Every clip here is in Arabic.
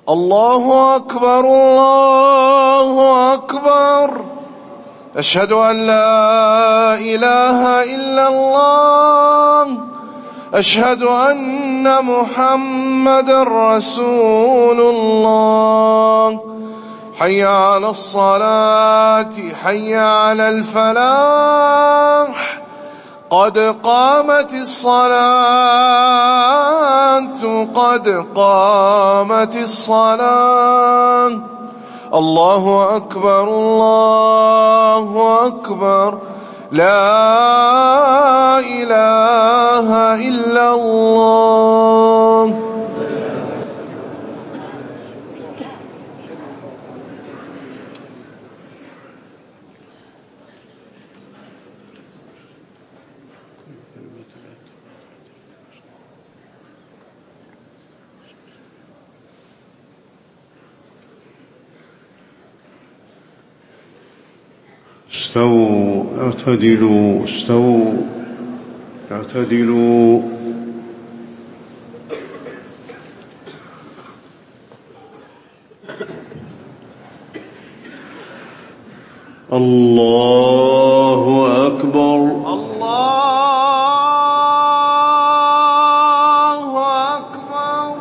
الله أكبر الله أكبر. أشهد أن لا إله إلا الله. أشهد أن محمدًا رسول الله. حي على الصلاة حي على الفلاح. قد قامت الصلاة قد قامت الصلاة. الله أكبر الله أكبر. لا إله إلا الله. استووا اعتدلوا استووا اعتدلوا. الله أكبر الله أكبر.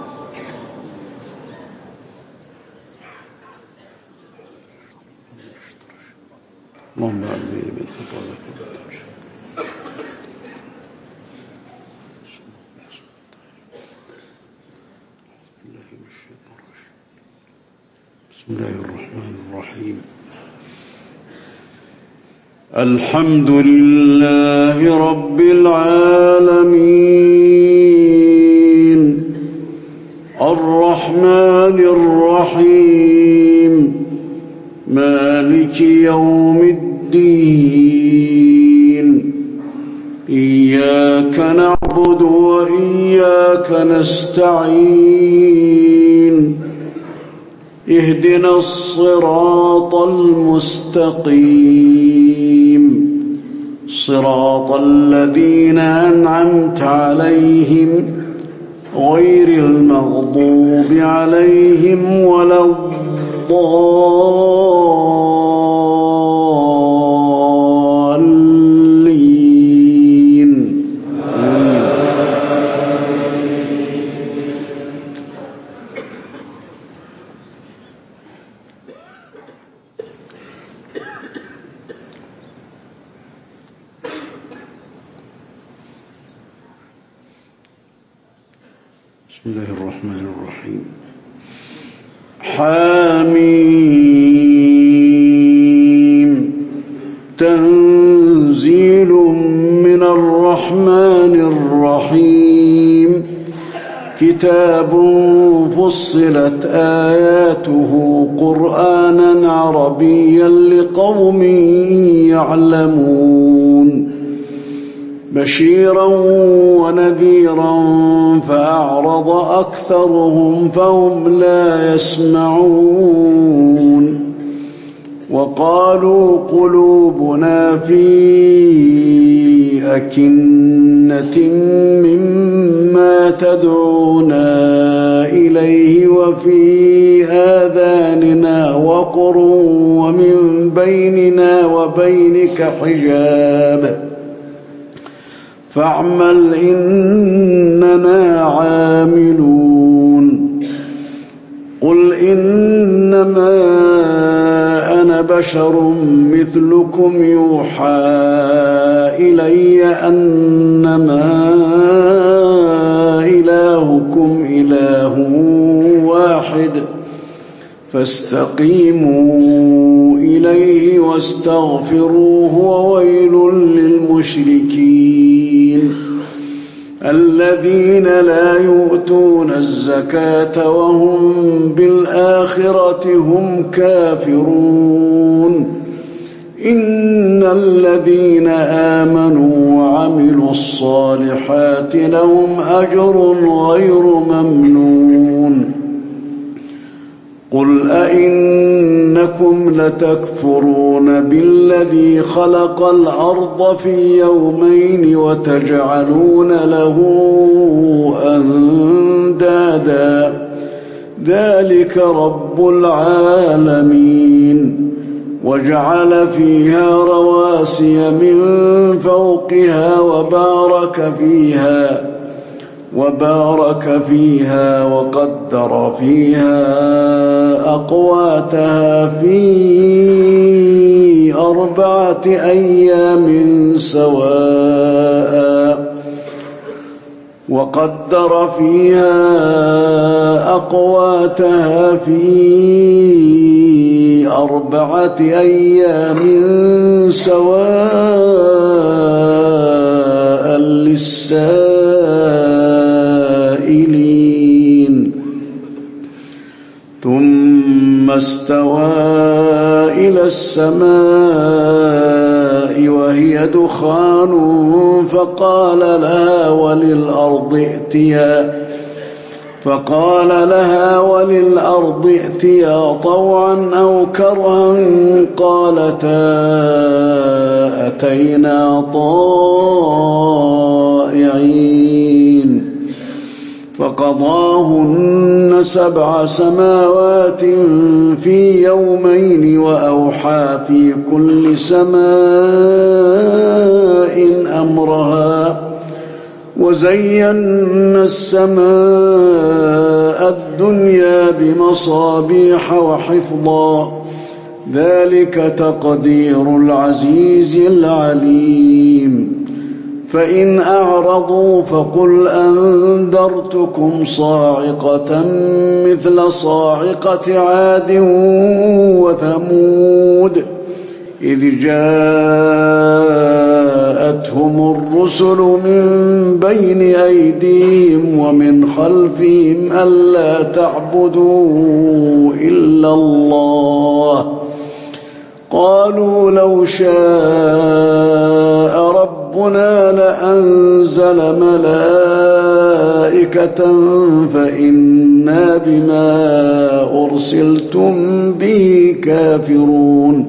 اللهم أعلمني من خطاياك بسم الله الرحمن الرحيم. الحمد لله رب العالمين الرحمن الرحيم مالك يوم الدين. إياك نعبد وإياك نستعين. اهدنا الصراط المستقيم صراط الذين أنعمت عليهم غير المغضوب عليهم ولا الضالين. بسم الله الرحمن الرحيم. حميم تنزيل من الرحمن الرحيم. كتاب فصلت آياته قرآنا عربيا لقوم يعلمون. بشيرا ونذيرا فأعرض أكثرهم فهم لا يسمعون. وقالوا قلوبنا في أكنة مما تدعونا إليه وفي آذاننا وقر ومن بيننا وبينك حجاب فاعمل إننا عاملون. قل إنما أنا بشر مثلكم يوحى إلي أنما إلهكم إله واحد فاستقيموا إليه واستغفروه وويل للمشركين الذين لا يؤتون الزكاة وهم بالآخرة هم كافرون. إن الذين آمنوا وعملوا الصالحات لهم أجر غير ممنون. قل أئنكم لتكفرون بالذي خلق الأرض في يومين وتجعلون له أندادا ذلك رب العالمين. وجعل فيها رواسي من فوقها وبارك فيها وقدر فيها أقواتها في 4 أيام سواء للسائلين. ثم استوى إلى السماء وهي دخان فقال لها وللأرض ائتيا طوعا أو كرها قالتا أتينا طائعين. فقضاهن 7 سماوات في يومين وأوحى في كل سماء أمرها وزينا السماء الدنيا بمصابيح وحفظا ذلك تقدير العزيز العليم. فإن أعرضوا فقل أنذرتكم صاعقة مثل صاعقة عاد وثمود إذ جاءتهم الرسل من بين أيديهم ومن خلفهم ألا تعبدوا إلا الله قالوا لو شاء ربنا لأنزل ملائكة فإنا بما أرسلتم به كافرون.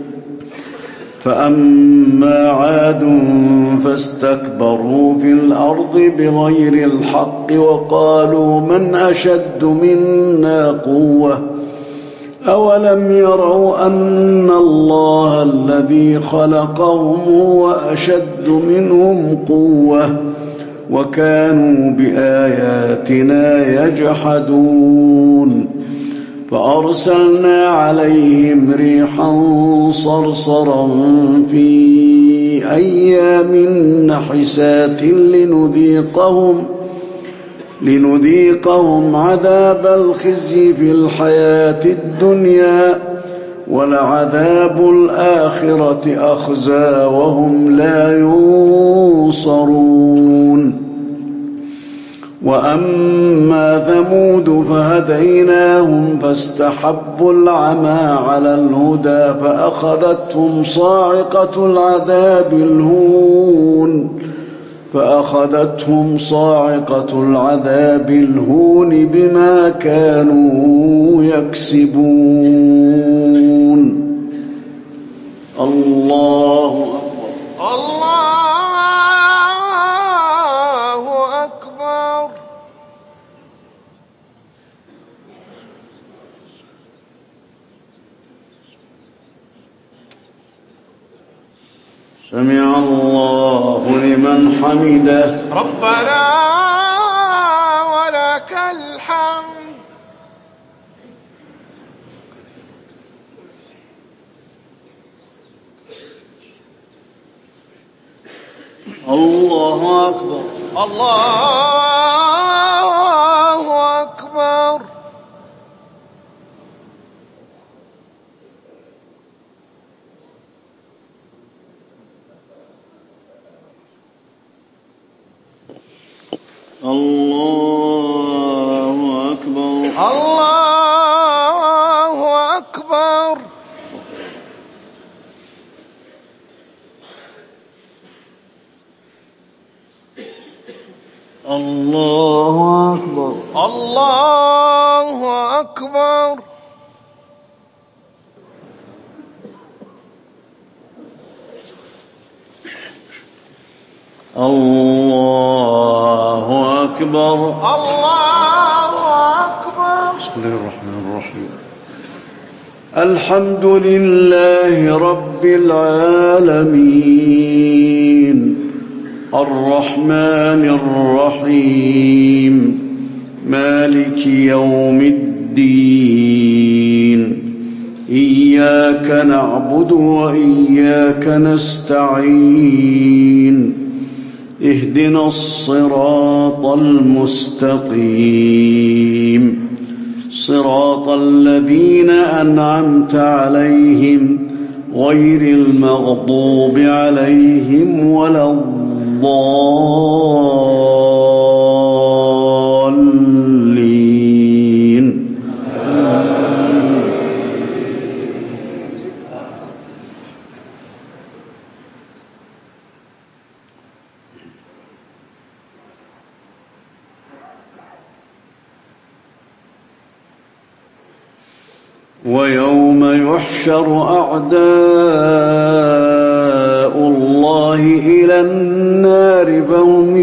فأما عاد فاستكبروا في الأرض بغير الحق وقالوا من أشد منا قوة أولم يروا أن الله الذي خلقهم هو أشد منهم قوة وكانوا بآياتنا يجحدون. فأرسلنا عليهم ريحا صرصرا في أيام نحسات لنذيقهم عذاب الخزي في الحياة الدنيا ولعذاب الآخرة أخزى وهم لا ينصرون. وأما ثمود فهديناهم فاستحبوا العمى على الهدى فأخذتهم صاعقة العذاب الهون بما كانوا يكسبون. الله أكبر. سمع الله لمن حمده. ربنا ولك الحمد. الله أكبر. الله أكبر. الله أكبر. الله أكبر. الله أكبر. الله أكبر. الله أكبر. الله أكبر. بسم الله الرحمن الرحيم. الحمد لله رب العالمين الرحمن الرحيم مالك يوم الدين إياك نعبد وإياك نستعين اهدنا الصراط المستقيم صراط الذين أنعمت عليهم غير المغضوب عليهم ولا الضالين. ويوم يحشر أعداء الله إلى النار فهم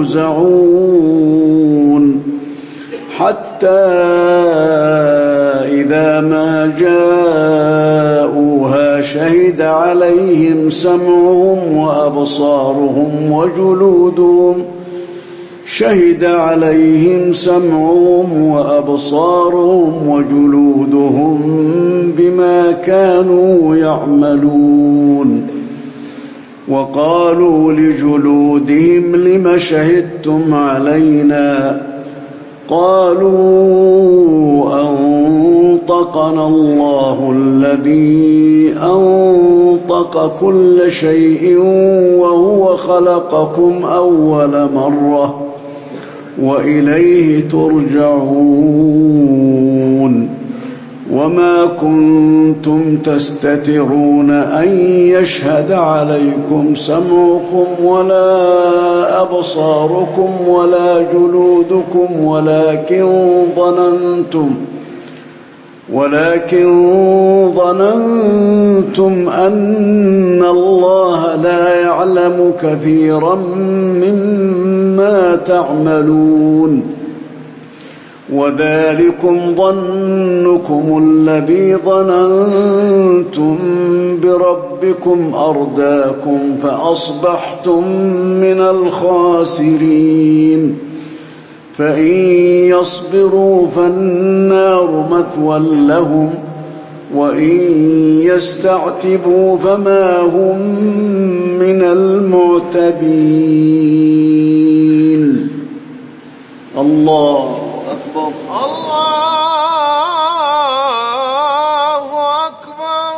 يوزعون حتى إذا ما جاءوها شهد عليهم سمعهم وأبصارهم وجلودهم بما كانوا يعملون. وقالوا لجلودهم لم شهدتم علينا قالوا أنطقنا الله الذي أنطق كل شيء وهو خلقكم أول مرة وإليه ترجعون. وما كنتم تستترون أن يشهد عليكم سمعكم ولا أبصاركم ولا جلودكم ولكن ظننتم أن الله لا يعلم كثيرا مما تعملون. وذلكم ظنكم الذي ظننتم بربكم أرداكم فأصبحتم من الخاسرين. فإن يصبروا فالنار مثوى لهم وإن يستعتبوا فما هم من المعتبين. الله أكبر. الله أكبر.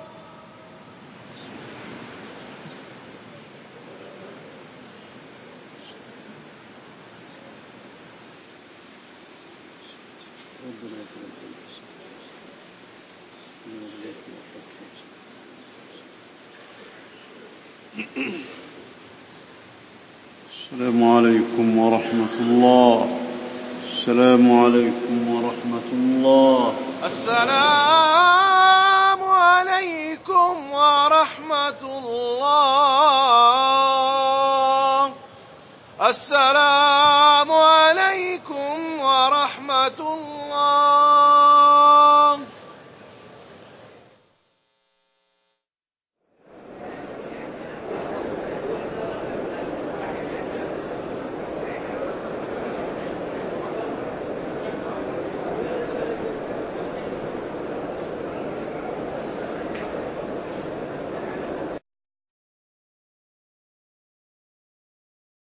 السلام عليكم ورحمة الله. السلام عليكم ورحمة الله. السلام عليكم ورحمة الله. السلام عليكم ورحمة الله.